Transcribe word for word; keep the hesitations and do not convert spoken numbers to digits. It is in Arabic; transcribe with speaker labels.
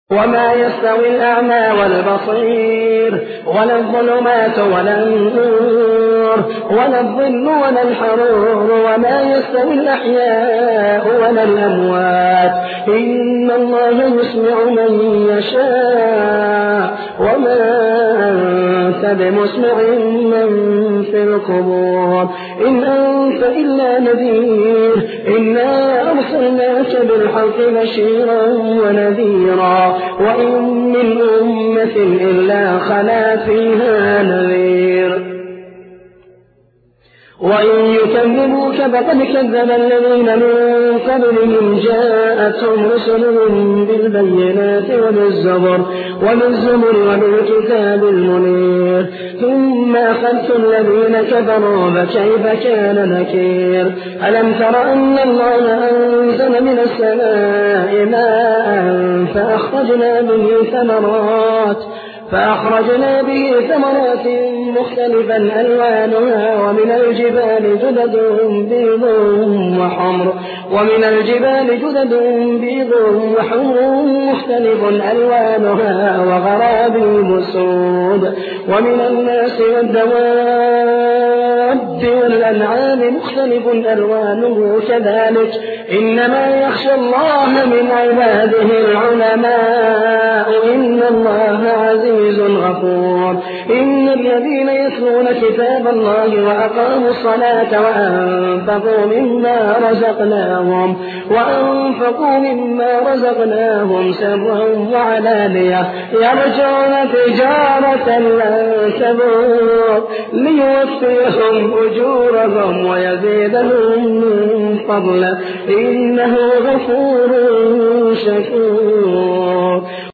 Speaker 1: وما يستوي الأعمى والبصير ولا الظلمات ولا النور ولا الظل ولا الحرور وما يستوي الأحياء ولا الأموات إن الله يسمع من يشاء وما أنت بمسمع من في القبور إن أنت إلا نذير إنا أرسلناك بالحق بشيرا ونذيرا وإن من أمة إلا خلا فيها نذير وإن يكذبوك فقد كذب الذين من قبلهم جاءتهم رسلهم بالبينات وبالزبر وبالزبر وبالكتاب المنير ثم أخذت الذين كفروا فكيف كان نكير ألم تر أن الله أنزل من السماء ماء فأخرجنا به ثمرات فأخرجنا به ثمرات مختلفا ألوانها ومن الجبال جدد بيض وحمر ومن الجبال جدد بيض وحمر مختلف ألوانها وغرابيب سود ومن الناس والدواب والأنعام مختلف ألوانه كذلك إنما يخشى الله من عباده العلماء إن الله عزيز غفور إن الذين يتلون كتاب الله وأقاموا الصلاة وأنفقوا مما رزقناهم وأنفقوا مما رزقناهم سرا وعلانية يرجون تجارة لن تبور ليوفيهم أجورهم ويزيدهم من فضله إنه غفور شكور